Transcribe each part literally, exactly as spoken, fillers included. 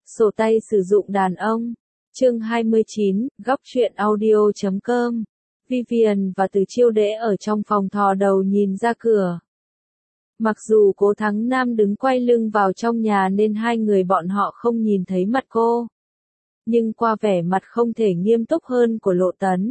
Sổ tay sử dụng đàn ông. Chương hai mươi chín, góc truyện audio chấm com. Vivian và Từ Chiêu Đễ ở trong phòng thò đầu nhìn ra cửa. Mặc dù Cố Thắng Nam đứng quay lưng vào trong nhà nên hai người bọn họ không nhìn thấy mặt cô. Nhưng qua vẻ mặt không thể nghiêm túc hơn của Lộ Tấn,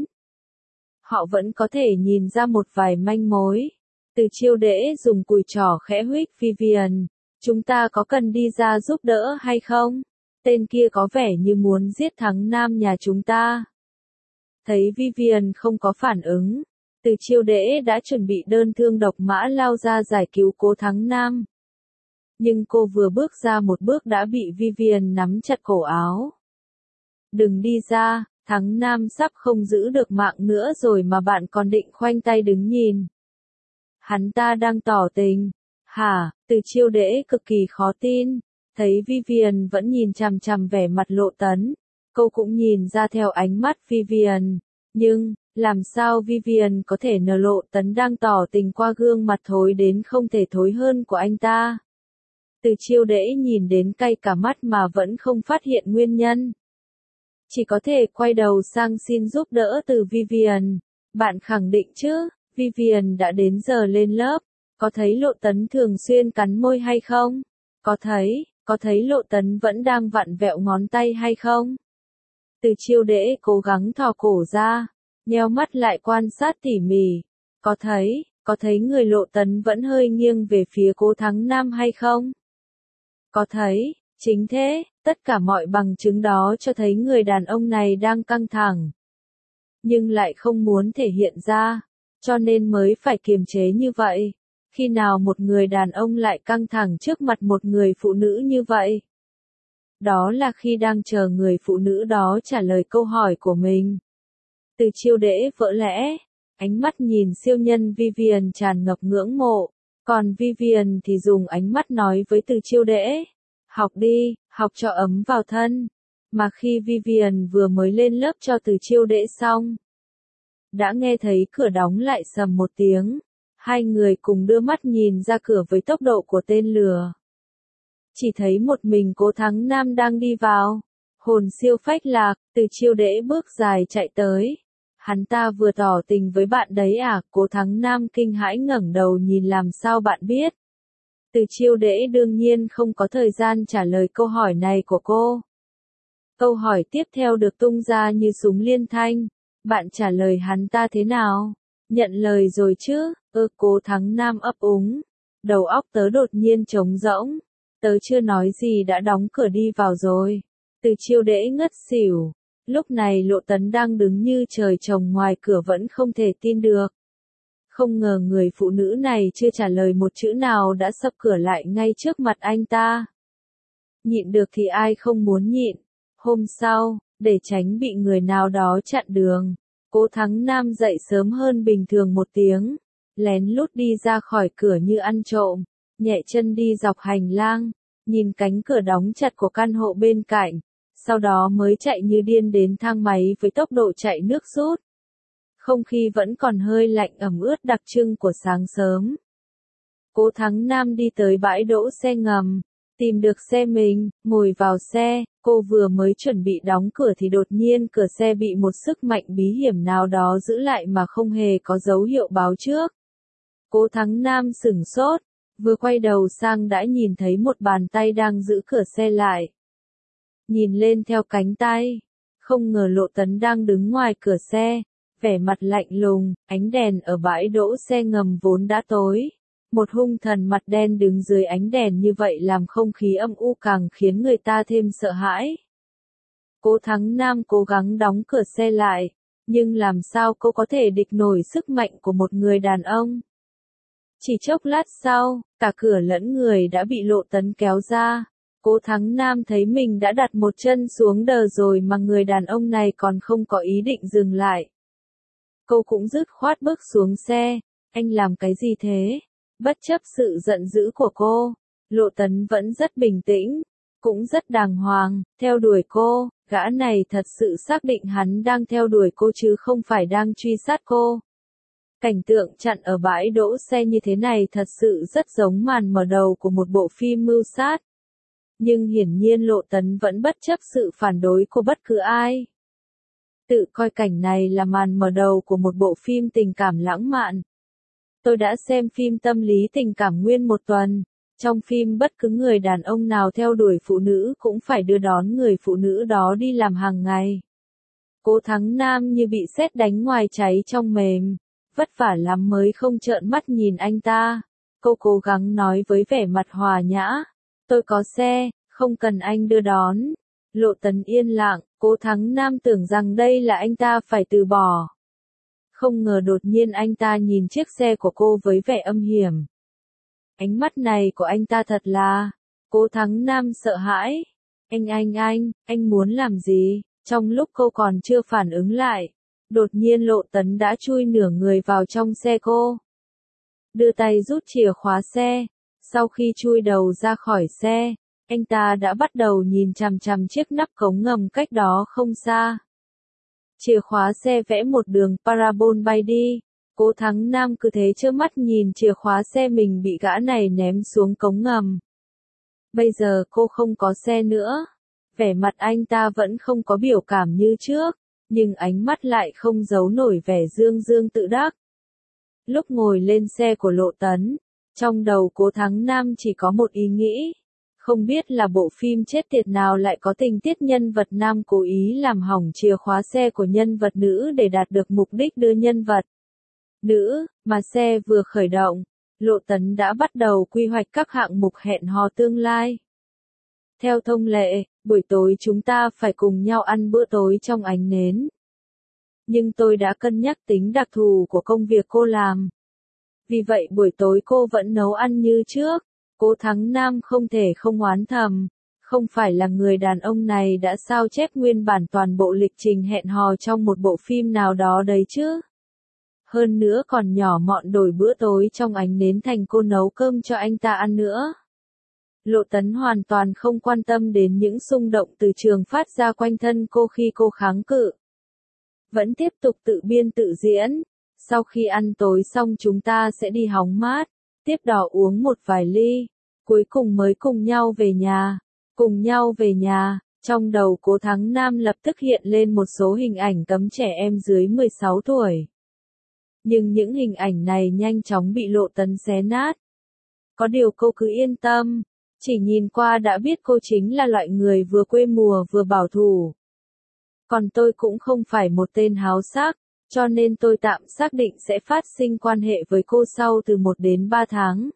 họ vẫn có thể nhìn ra một vài manh mối. Từ Chiêu Đễ dùng cùi trỏ khẽ huých Vivian. Chúng ta có cần đi ra giúp đỡ hay không? Tên kia có vẻ như muốn giết Thắng Nam nhà chúng ta. Thấy Vivian không có phản ứng, Từ Chiêu Đễ đã chuẩn bị đơn thương độc mã lao ra giải cứu Cố Thắng Nam. Nhưng cô vừa bước ra một bước đã bị Vivian nắm chặt cổ áo. Đừng đi ra, Thắng Nam sắp không giữ được mạng nữa rồi mà bạn còn định khoanh tay đứng nhìn. Hắn ta đang tỏ tình. Hả? Từ Chiêu Đễ cực kỳ khó tin. Thấy Vivian vẫn nhìn chằm chằm vẻ mặt Lộ Tấn, cô cũng nhìn ra theo ánh mắt Vivian. Nhưng, làm sao Vivian có thể ngờ Lộ Tấn đang tỏ tình qua gương mặt thối đến không thể thối hơn của anh ta? Từ Chiêu Đễ nhìn đến cay cả mắt mà vẫn không phát hiện nguyên nhân. Chỉ có thể quay đầu sang xin giúp đỡ từ Vivian. Bạn khẳng định chứ, Vivian đã đến giờ lên lớp. Có thấy Lộ Tấn thường xuyên cắn môi hay không? Có thấy, có thấy Lộ Tấn vẫn đang vặn vẹo ngón tay hay không? Từ Chiêu Đễ cố gắng thò cổ ra, nheo mắt lại quan sát tỉ mỉ. Có thấy, có thấy người Lộ Tấn vẫn hơi nghiêng về phía Cố Thắng Nam hay không? Có thấy, chính thế, tất cả mọi bằng chứng đó cho thấy người đàn ông này đang căng thẳng. Nhưng lại không muốn thể hiện ra, cho nên mới phải kiềm chế như vậy. Khi nào một người đàn ông lại căng thẳng trước mặt một người phụ nữ như vậy? Đó là khi đang chờ người phụ nữ đó trả lời câu hỏi của mình. Từ Chiêu Đễ vỡ lẽ, ánh mắt nhìn siêu nhân Vivian tràn ngập ngưỡng mộ, còn Vivian thì dùng ánh mắt nói với Từ Chiêu Đễ, học đi, học cho ấm vào thân. Mà khi Vivian vừa mới lên lớp cho Từ Chiêu Đễ xong, đã nghe thấy cửa đóng lại sầm một tiếng. Hai người cùng đưa mắt nhìn ra cửa với tốc độ của tên lửa. Chỉ thấy một mình Cố Thắng Nam đang đi vào. Hồn siêu phách lạc, Từ Chiêu Đễ bước dài chạy tới. Hắn ta vừa tỏ tình với bạn đấy à? Cố Thắng Nam kinh hãi ngẩng đầu nhìn làm sao bạn biết. Từ Chiêu Đễ đương nhiên không có thời gian trả lời câu hỏi này của cô. Câu hỏi tiếp theo được tung ra như súng liên thanh. Bạn trả lời hắn ta thế nào? Nhận lời rồi chứ? Ơ Cố Thắng Nam ấp úng. Đầu óc tớ đột nhiên trống rỗng. Tớ chưa nói gì đã đóng cửa đi vào rồi. Từ Chiêu Đễ ngất xỉu. Lúc này Lộ Tấn đang đứng như trời trồng ngoài cửa vẫn không thể tin được. Không ngờ người phụ nữ này chưa trả lời một chữ nào đã sập cửa lại ngay trước mặt anh ta. Nhịn được thì ai không muốn nhịn. Hôm sau, để tránh bị người nào đó chặn đường, Cố Thắng Nam dậy sớm hơn bình thường một tiếng, lén lút đi ra khỏi cửa như ăn trộm, nhẹ chân đi dọc hành lang, nhìn cánh cửa đóng chặt của căn hộ bên cạnh, sau đó mới chạy như điên đến thang máy với tốc độ chạy nước rút. Không khí vẫn còn hơi lạnh ẩm ướt đặc trưng của sáng sớm. Cố Thắng Nam đi tới bãi đỗ xe ngầm, tìm được xe mình, ngồi vào xe. Cô vừa mới chuẩn bị đóng cửa thì đột nhiên cửa xe bị một sức mạnh bí hiểm nào đó giữ lại mà không hề có dấu hiệu báo trước. Cố Thắng Nam sửng sốt, vừa quay đầu sang đã nhìn thấy một bàn tay đang giữ cửa xe lại. Nhìn lên theo cánh tay, không ngờ Lộ Tấn đang đứng ngoài cửa xe, vẻ mặt lạnh lùng, ánh đèn ở bãi đỗ xe ngầm vốn đã tối. Một hung thần mặt đen đứng dưới ánh đèn như vậy làm không khí âm u càng khiến người ta thêm sợ hãi. Cố Thắng Nam cố gắng đóng cửa xe lại, nhưng làm sao cô có thể địch nổi sức mạnh của một người đàn ông? Chỉ chốc lát sau, cả cửa lẫn người đã bị Lộ Tấn kéo ra. Cố Thắng Nam thấy mình đã đặt một chân xuống đờ rồi mà người đàn ông này còn không có ý định dừng lại. Cô cũng dứt khoát bước xuống xe. Anh làm cái gì thế? Bất chấp sự giận dữ của cô, Lộ Tấn vẫn rất bình tĩnh, cũng rất đàng hoàng, theo đuổi cô. Gã này thật sự xác định hắn đang theo đuổi cô chứ không phải đang truy sát cô. Cảnh tượng chặn ở bãi đỗ xe như thế này thật sự rất giống màn mở đầu của một bộ phim mưu sát. Nhưng hiển nhiên Lộ Tấn vẫn bất chấp sự phản đối của bất cứ ai. Tự coi cảnh này là màn mở đầu của một bộ phim tình cảm lãng mạn. Tôi đã xem phim tâm lý tình cảm nguyên một tuần. Trong phim bất cứ người đàn ông nào theo đuổi phụ nữ cũng phải đưa đón người phụ nữ đó đi làm hàng ngày. Cố Thắng Nam như bị sét đánh ngoài cháy trong mềm. Vất vả lắm mới không trợn mắt nhìn anh ta. Cô cố gắng nói với vẻ mặt hòa nhã. Tôi có xe, không cần anh đưa đón. Lộ Tấn yên lặng, Cố Thắng Nam tưởng rằng đây là anh ta phải từ bỏ. Không ngờ đột nhiên anh ta nhìn chiếc xe của cô với vẻ âm hiểm. Ánh mắt này của anh ta thật là... Cố Thắng Nam sợ hãi. Anh anh anh, anh muốn làm gì? Trong lúc cô còn chưa phản ứng lại, đột nhiên Lộ Tấn đã chui nửa người vào trong xe cô. Đưa tay rút chìa khóa xe. Sau khi chui đầu ra khỏi xe, anh ta đã bắt đầu nhìn chằm chằm chiếc nắp cống ngầm cách đó không xa. Chìa khóa xe vẽ một đường parabol bay đi. Cố Thắng Nam cứ thế trơ mắt nhìn chìa khóa xe mình bị gã này ném xuống cống ngầm. Bây giờ cô không có xe nữa. Vẻ mặt anh ta vẫn không có biểu cảm như trước, nhưng ánh mắt lại không giấu nổi vẻ dương dương tự đắc. Lúc ngồi lên xe của Lộ Tấn, trong đầu Cố Thắng Nam chỉ có một ý nghĩ. Không biết là bộ phim chết tiệt nào lại có tình tiết nhân vật nam cố ý làm hỏng chìa khóa xe của nhân vật nữ để đạt được mục đích đưa nhân vật nữ, mà xe vừa khởi động, Lộ Tấn đã bắt đầu quy hoạch các hạng mục hẹn hò tương lai. Theo thông lệ, buổi tối chúng ta phải cùng nhau ăn bữa tối trong ánh nến. Nhưng tôi đã cân nhắc tính đặc thù của công việc cô làm. Vì vậy buổi tối cô vẫn nấu ăn như trước. Cố Thắng Nam không thể không oán thầm. Không phải là người đàn ông này đã sao chép nguyên bản toàn bộ lịch trình hẹn hò trong một bộ phim nào đó đấy chứ. Hơn nữa còn nhỏ mọn đổi bữa tối trong ánh nến thành cô nấu cơm cho anh ta ăn nữa. Lộ Tấn hoàn toàn không quan tâm đến những xung động từ trường phát ra quanh thân cô khi cô kháng cự. Vẫn tiếp tục tự biên tự diễn. Sau khi ăn tối xong chúng ta sẽ đi hóng mát, tiếp đó uống một vài ly, cuối cùng mới cùng nhau về nhà. Cùng nhau về nhà, trong đầu Cố Thắng Nam lập tức hiện lên một số hình ảnh cấm trẻ em dưới mười sáu tuổi. Nhưng những hình ảnh này nhanh chóng bị Lộ Tấn xé nát. Có điều cô cứ yên tâm, chỉ nhìn qua đã biết cô chính là loại người vừa quê mùa vừa bảo thủ. Còn tôi cũng không phải một tên háo sắc, cho nên tôi tạm xác định sẽ phát sinh quan hệ với cô sau từ một đến ba tháng.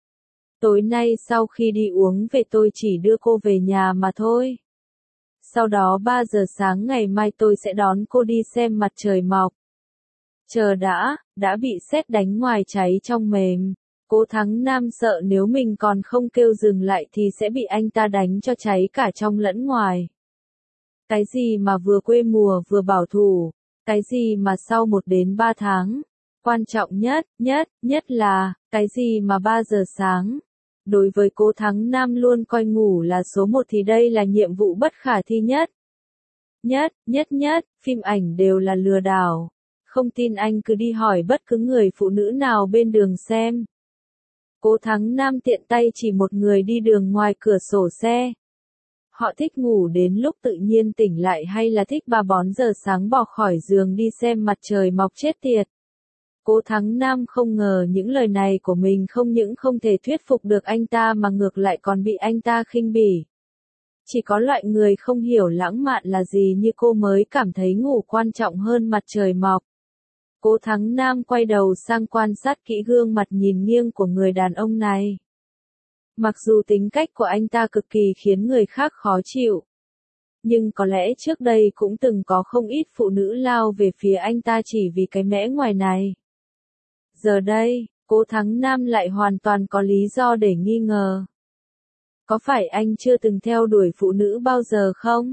Tối nay sau khi đi uống về tôi chỉ đưa cô về nhà mà thôi. Sau đó ba giờ sáng ngày mai tôi sẽ đón cô đi xem mặt trời mọc. Chờ đã, đã bị sét đánh ngoài cháy trong mềm. Cố Thắng Nam sợ nếu mình còn không kêu dừng lại thì sẽ bị anh ta đánh cho cháy cả trong lẫn ngoài. Cái gì mà vừa quê mùa vừa bảo thủ, cái gì mà sau một đến ba tháng. Quan trọng nhất, nhất, nhất là, cái gì mà ba giờ sáng. Đối với Cố Thắng Nam luôn coi ngủ là số một thì đây là nhiệm vụ bất khả thi nhất. Nhất, nhất nhất, phim ảnh đều là lừa đảo. Không tin anh cứ đi hỏi bất cứ người phụ nữ nào bên đường xem. Cố Thắng Nam tiện tay chỉ một người đi đường ngoài cửa sổ xe. Họ thích ngủ đến lúc tự nhiên tỉnh lại hay là thích ba bốn giờ sáng bỏ khỏi giường đi xem mặt trời mọc chết tiệt. Cố Thắng Nam không ngờ những lời này của mình không những không thể thuyết phục được anh ta mà ngược lại còn bị anh ta khinh bỉ. Chỉ có loại người không hiểu lãng mạn là gì như cô mới cảm thấy ngủ quan trọng hơn mặt trời mọc. Cố Thắng Nam quay đầu sang quan sát kỹ gương mặt nhìn nghiêng của người đàn ông này. Mặc dù tính cách của anh ta cực kỳ khiến người khác khó chịu. Nhưng có lẽ trước đây cũng từng có không ít phụ nữ lao về phía anh ta chỉ vì cái mẽ ngoài này. Giờ đây, Cố Thắng Nam lại hoàn toàn có lý do để nghi ngờ. Có phải anh chưa từng theo đuổi phụ nữ bao giờ không?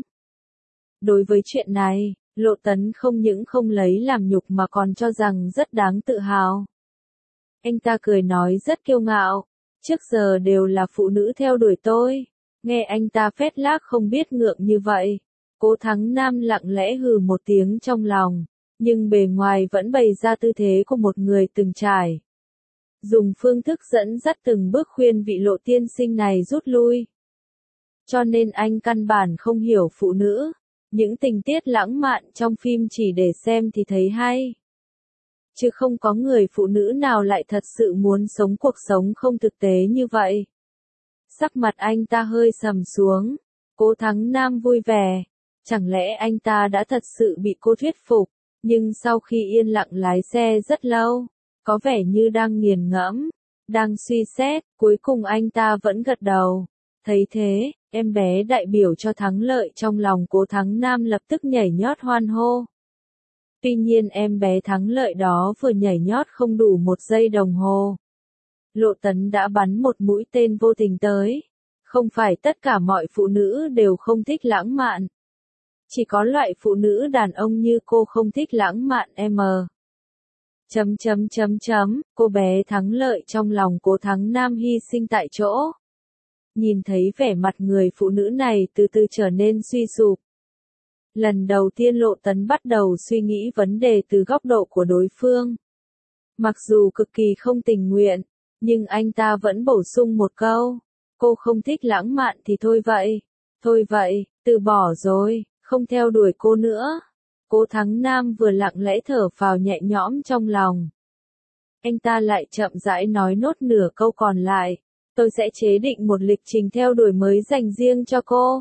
Đối với chuyện này, Lộ Tấn không những không lấy làm nhục mà còn cho rằng rất đáng tự hào. Anh ta cười nói rất kiêu ngạo. Trước giờ đều là phụ nữ theo đuổi tôi. Nghe anh ta phét lác không biết ngượng như vậy. Cố Thắng Nam lặng lẽ hừ một tiếng trong lòng. Nhưng bề ngoài vẫn bày ra tư thế của một người từng trải. Dùng phương thức dẫn dắt từng bước khuyên vị Lộ tiên sinh này rút lui. cho nên anh căn bản không hiểu phụ nữ. Những tình tiết lãng mạn trong phim chỉ để xem thì thấy hay. Chứ không có người phụ nữ nào lại thật sự muốn sống cuộc sống không thực tế như vậy. Sắc mặt anh ta hơi sầm xuống. Cố Thắng Nam vui vẻ. Chẳng lẽ anh ta đã thật sự bị cô thuyết phục, nhưng sau khi yên lặng lái xe rất lâu, có vẻ như đang nghiền ngẫm, đang suy xét, cuối cùng anh ta vẫn gật đầu. Thấy thế, em bé đại biểu cho thắng lợi trong lòng Cố Thắng Nam lập tức nhảy nhót hoan hô. Tuy nhiên em bé thắng lợi đó vừa nhảy nhót không đủ một giây đồng hồ. Lộ Tấn đã bắn một mũi tên vô tình tới. Không phải tất cả mọi phụ nữ đều không thích lãng mạn. Chỉ có loại phụ nữ đàn ông như cô không thích lãng mạn em. Chấm chấm chấm chấm, cô bé thắng lợi trong lòng Cố Thắng Nam hy sinh tại chỗ. Nhìn thấy vẻ mặt người phụ nữ này từ từ trở nên suy sụp. Lần đầu tiên Lộ Tấn bắt đầu suy nghĩ vấn đề từ góc độ của đối phương. Mặc dù cực kỳ không tình nguyện, nhưng anh ta vẫn bổ sung một câu. Cô không thích lãng mạn thì thôi vậy. Thôi vậy, từ bỏ rồi, không theo đuổi cô nữa. Cố Thắng Nam vừa lặng lẽ thở phào nhẹ nhõm trong lòng. Anh ta lại chậm rãi nói nốt nửa câu còn lại. Tôi sẽ chế định một lịch trình theo đuổi mới dành riêng cho cô.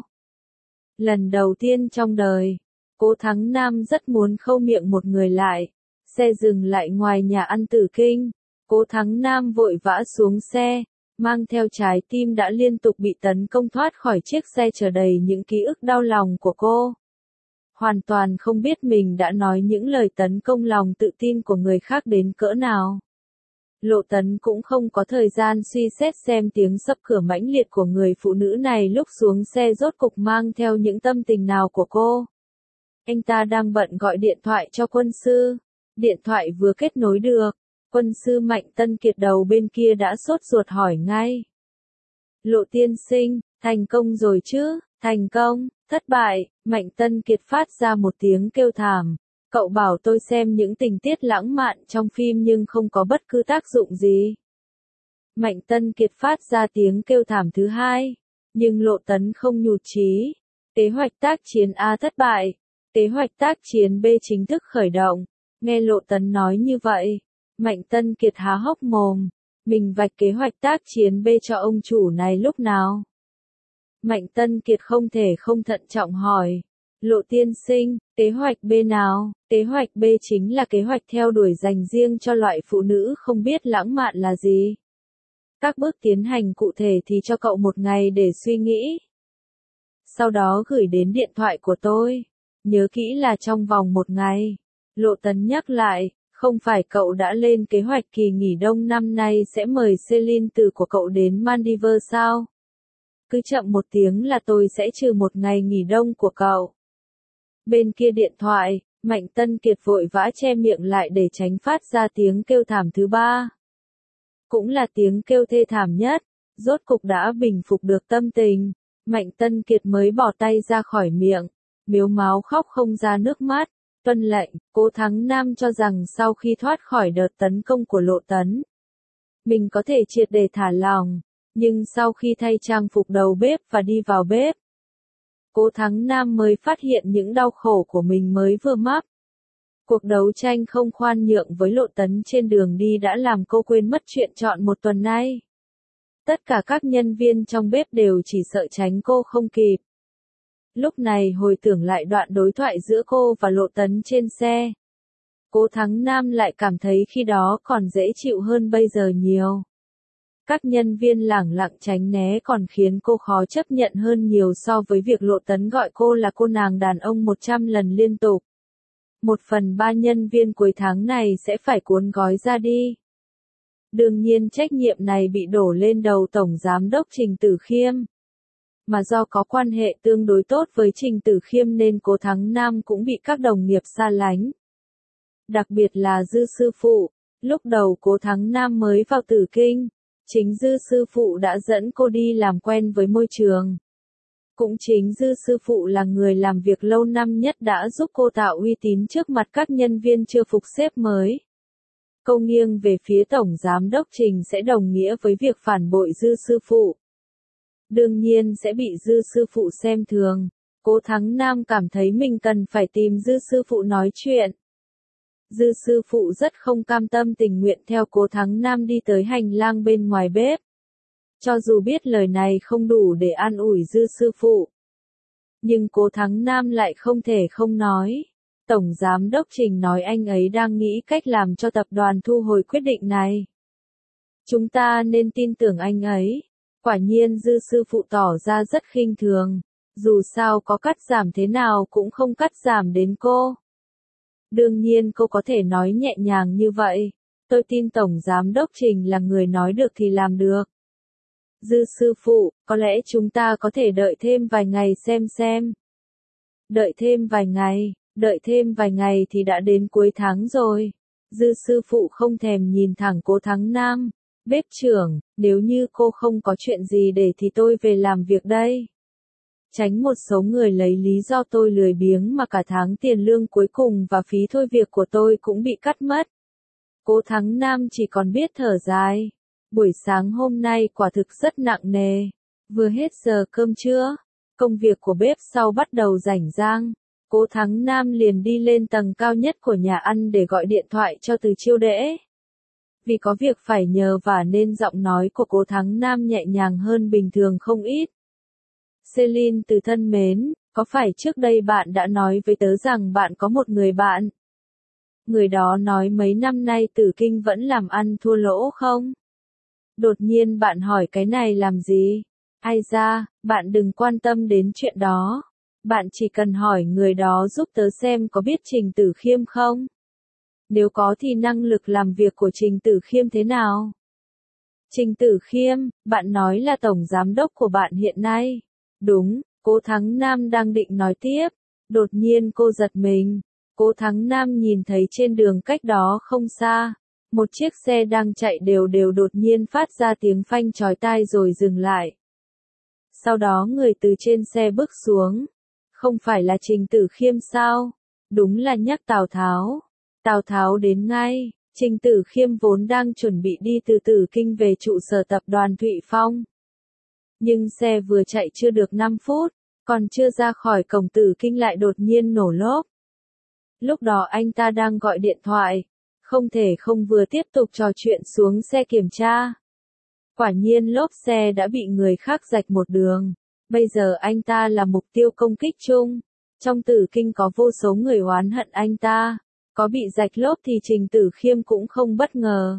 Lần đầu tiên trong đời, Cố Thắng Nam rất muốn khâu miệng một người lại. Xe dừng lại ngoài nhà ăn Tử Kinh. Cố Thắng Nam vội vã xuống xe, mang theo trái tim đã liên tục bị tấn công thoát khỏi chiếc xe chở đầy những ký ức đau lòng của cô. Hoàn toàn không biết mình đã nói những lời tấn công lòng tự tin của người khác đến cỡ nào. Lộ Tấn cũng không có thời gian suy xét xem tiếng sập cửa mãnh liệt của người phụ nữ này lúc xuống xe rốt cục mang theo những tâm tình nào của cô. Anh ta đang bận gọi điện thoại cho quân sư. Điện thoại vừa kết nối được, quân sư Mạnh Tân Kiệt đầu bên kia đã sốt ruột hỏi ngay. Lộ tiên sinh, thành công rồi chứ? Thành công, thất bại, Mạnh Tân Kiệt phát ra một tiếng kêu thảm. Cậu bảo tôi xem những tình tiết lãng mạn trong phim nhưng không có bất cứ tác dụng gì. Mạnh Tân Kiệt phát ra tiếng kêu thảm thứ hai, nhưng Lộ Tấn không nhụt chí. Kế hoạch tác chiến A thất bại, kế hoạch tác chiến B chính thức khởi động. Nghe Lộ Tấn nói như vậy, Mạnh Tân Kiệt há hốc mồm. Mình vạch kế hoạch tác chiến B cho ông chủ này lúc nào? Mạnh Tân Kiệt không thể không thận trọng hỏi. Lộ tiên sinh, kế hoạch B nào? Kế hoạch B chính là kế hoạch theo đuổi dành riêng cho loại phụ nữ không biết lãng mạn là gì. Các bước tiến hành cụ thể thì cho cậu một ngày để suy nghĩ. Sau đó gửi đến điện thoại của tôi. Nhớ kỹ là trong vòng một ngày. Lộ Tấn nhắc lại, không phải cậu đã lên kế hoạch kỳ nghỉ đông năm nay sẽ mời Celine từ của cậu đến Maldives sao? Cứ chậm một tiếng là tôi sẽ trừ một ngày nghỉ đông của cậu. Bên kia điện thoại, Mạnh Tân Kiệt vội vã che miệng lại để tránh phát ra tiếng kêu thảm thứ ba. Cũng là tiếng kêu thê thảm nhất, rốt cục đã bình phục được tâm tình. Mạnh Tân Kiệt mới bỏ tay ra khỏi miệng, mếu máo khóc không ra nước mắt. Tuân lệnh, Cố Thắng Nam cho rằng sau khi thoát khỏi đợt tấn công của Lộ Tấn, mình có thể triệt để thả lỏng, nhưng sau khi thay trang phục đầu bếp và đi vào bếp, Cố Thắng Nam mới phát hiện những đau khổ của mình mới vừa mắc. Cuộc đấu tranh không khoan nhượng với Lộ Tấn trên đường đi đã làm cô quên mất chuyện chọn một tuần nay. Tất cả các nhân viên trong bếp đều chỉ sợ tránh cô không kịp. Lúc này hồi tưởng lại đoạn đối thoại giữa cô và Lộ Tấn trên xe. Cố Thắng Nam lại cảm thấy khi đó còn dễ chịu hơn bây giờ nhiều. Các nhân viên lẳng lặng tránh né còn khiến cô khó chấp nhận hơn nhiều so với việc Lộ Tấn gọi cô là cô nàng đàn ông một trăm lần liên tục. Một phần ba nhân viên cuối tháng này sẽ phải cuốn gói ra đi. Đương nhiên trách nhiệm này bị đổ lên đầu Tổng Giám đốc Trình Tử Khiêm. Mà do có quan hệ tương đối tốt với Trình Tử Khiêm nên Cố Thắng Nam cũng bị các đồng nghiệp xa lánh. Đặc biệt là Dư sư phụ, lúc đầu Cố Thắng Nam mới vào Tử Kinh, chính Dư sư phụ đã dẫn cô đi làm quen với môi trường. Cũng chính Dư sư phụ là người làm việc lâu năm nhất đã giúp cô tạo uy tín trước mặt các nhân viên chưa phục xếp mới. Câu nghiêng về phía Tổng Giám đốc Trình sẽ đồng nghĩa với việc phản bội Dư sư phụ. đương nhiên sẽ bị Dư sư phụ xem thường. Cố Thắng Nam cảm thấy mình cần phải tìm Dư sư phụ nói chuyện. Dư sư phụ rất không cam tâm tình nguyện theo Cố Thắng Nam đi tới hành lang bên ngoài bếp. Cho dù biết lời này không đủ để an ủi Dư sư phụ, nhưng Cố Thắng Nam lại không thể không nói. Tổng Giám đốc Trình nói anh ấy đang nghĩ cách làm cho tập đoàn thu hồi quyết định này. Chúng ta nên tin tưởng anh ấy. Quả nhiên Dư sư phụ tỏ ra rất khinh thường. Dù sao có cắt giảm thế nào cũng không cắt giảm đến cô. Đương nhiên cô có thể nói nhẹ nhàng như vậy. Tôi tin Tổng Giám đốc Trình là người nói được thì làm được. Dư sư phụ, có lẽ chúng ta có thể đợi thêm vài ngày xem xem. Đợi thêm vài ngày, đợi thêm vài ngày thì đã đến cuối tháng rồi. Dư sư phụ không thèm nhìn thẳng Cố Thắng Nam. Bếp trưởng, nếu như cô không có chuyện gì để thì tôi về làm việc đây. Tránh một số người lấy lý do tôi lười biếng mà cả tháng tiền lương cuối cùng và phí thôi việc của tôi cũng bị cắt mất. Cố Thắng Nam chỉ còn biết thở dài. Buổi sáng hôm nay quả thực rất nặng nề. Vừa hết giờ cơm trưa, công việc của bếp sau bắt đầu rảnh rang. Cố Thắng Nam liền đi lên tầng cao nhất của nhà ăn để gọi điện thoại cho Từ Chiêu Đễ. Vì có việc phải nhờ và nên giọng nói của Cố Thắng Nam nhẹ nhàng hơn bình thường không ít. Celine Từ thân mến, có phải trước đây bạn đã nói với tớ rằng bạn có một người bạn? Người đó nói mấy năm nay Tử Kinh vẫn làm ăn thua lỗ không? Đột nhiên bạn hỏi cái này làm gì? Ai ra, bạn đừng quan tâm đến chuyện đó. Bạn chỉ cần hỏi người đó giúp tớ xem có biết Trình Tử Khiêm không? Nếu có thì năng lực làm việc của Trình Tử Khiêm thế nào? Trình Tử Khiêm, bạn nói là tổng giám đốc của bạn hiện nay. Đúng, Cố Thắng Nam đang định nói tiếp. Đột nhiên cô giật mình. Cố Thắng Nam nhìn thấy trên đường cách đó không xa. Một chiếc xe đang chạy đều đều đột nhiên phát ra tiếng phanh chói tai rồi dừng lại. Sau đó người từ trên xe bước xuống. Không phải là Trình Tử Khiêm sao? Đúng là nhắc Tào Tháo. Tào Tháo đến ngay. Trình Tử Khiêm vốn đang chuẩn bị đi từ Tử Kinh về trụ sở tập đoàn Thụy Phong. Nhưng xe vừa chạy chưa được năm phút, còn chưa ra khỏi cổng Tử Kinh lại đột nhiên nổ lốp. Lúc đó anh ta đang gọi điện thoại, không thể không vừa tiếp tục trò chuyện xuống xe kiểm tra. Quả nhiên lốp xe đã bị người khác rạch một đường. Bây giờ anh ta là mục tiêu công kích chung. Trong Tử Kinh có vô số người oán hận anh ta. Có bị rạch lốp thì Trình Tử Khiêm cũng không bất ngờ.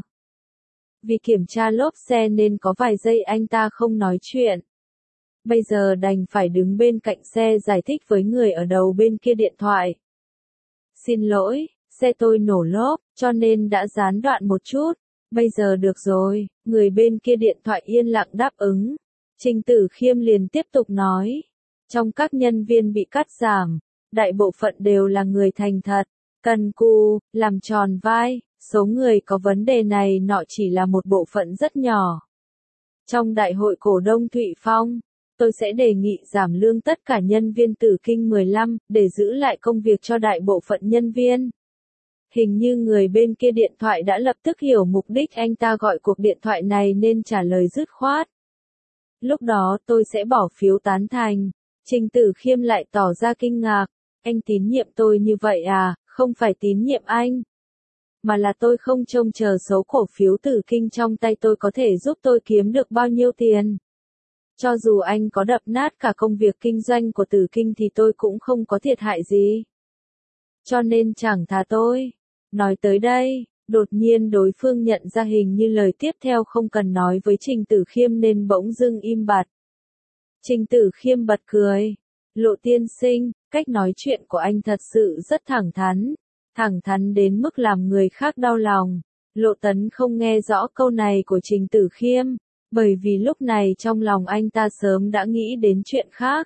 Vì kiểm tra lốp xe nên có vài giây anh ta không nói chuyện. Bây giờ đành phải đứng bên cạnh xe giải thích với người ở đầu bên kia điện thoại. Xin lỗi, xe tôi nổ lốp, cho nên đã gián đoạn một chút. Bây giờ được rồi, người bên kia điện thoại yên lặng đáp ứng. Trình Tử Khiêm liền tiếp tục nói. Trong các nhân viên bị cắt giảm, đại bộ phận đều là người thành thật, cần cù, làm tròn vai. Số người có vấn đề này nọ chỉ là một bộ phận rất nhỏ. Trong đại hội cổ đông Thụy Phong, tôi sẽ đề nghị giảm lương tất cả nhân viên Tử Kinh mười lăm, để giữ lại công việc cho đại bộ phận nhân viên. Hình như người bên kia điện thoại đã lập tức hiểu mục đích anh ta gọi cuộc điện thoại này nên trả lời dứt khoát. Lúc đó tôi sẽ bỏ phiếu tán thành. Trình Tử Khiêm lại tỏ ra kinh ngạc. Anh tín nhiệm tôi như vậy à, không phải tín nhiệm anh. Mà là tôi không trông chờ số cổ phiếu Tử Kinh trong tay tôi có thể giúp tôi kiếm được bao nhiêu tiền. Cho dù anh có đập nát cả công việc kinh doanh của Tử Kinh thì tôi cũng không có thiệt hại gì. Cho nên chẳng thà tôi. Nói tới đây, đột nhiên đối phương nhận ra hình như lời tiếp theo không cần nói với Trình Tử Khiêm nên bỗng dưng im bặt. Trình Tử Khiêm bật cười. Lộ tiên sinh, cách nói chuyện của anh thật sự rất thẳng thắn. Thẳng thắn đến mức làm người khác đau lòng. Lộ Tấn không nghe rõ câu này của Trình Tử Khiêm, bởi vì lúc này trong lòng anh ta sớm đã nghĩ đến chuyện khác.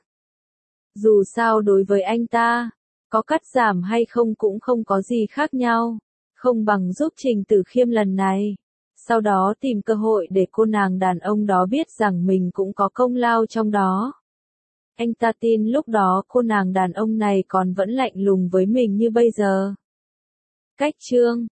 Dù sao đối với anh ta, có cắt giảm hay không cũng không có gì khác nhau, không bằng giúp Trình Tử Khiêm lần này. Sau đó tìm cơ hội để cô nàng đàn ông đó biết rằng mình cũng có công lao trong đó. Anh ta tin lúc đó cô nàng đàn ông này còn vẫn lạnh lùng với mình như bây giờ. Cách chương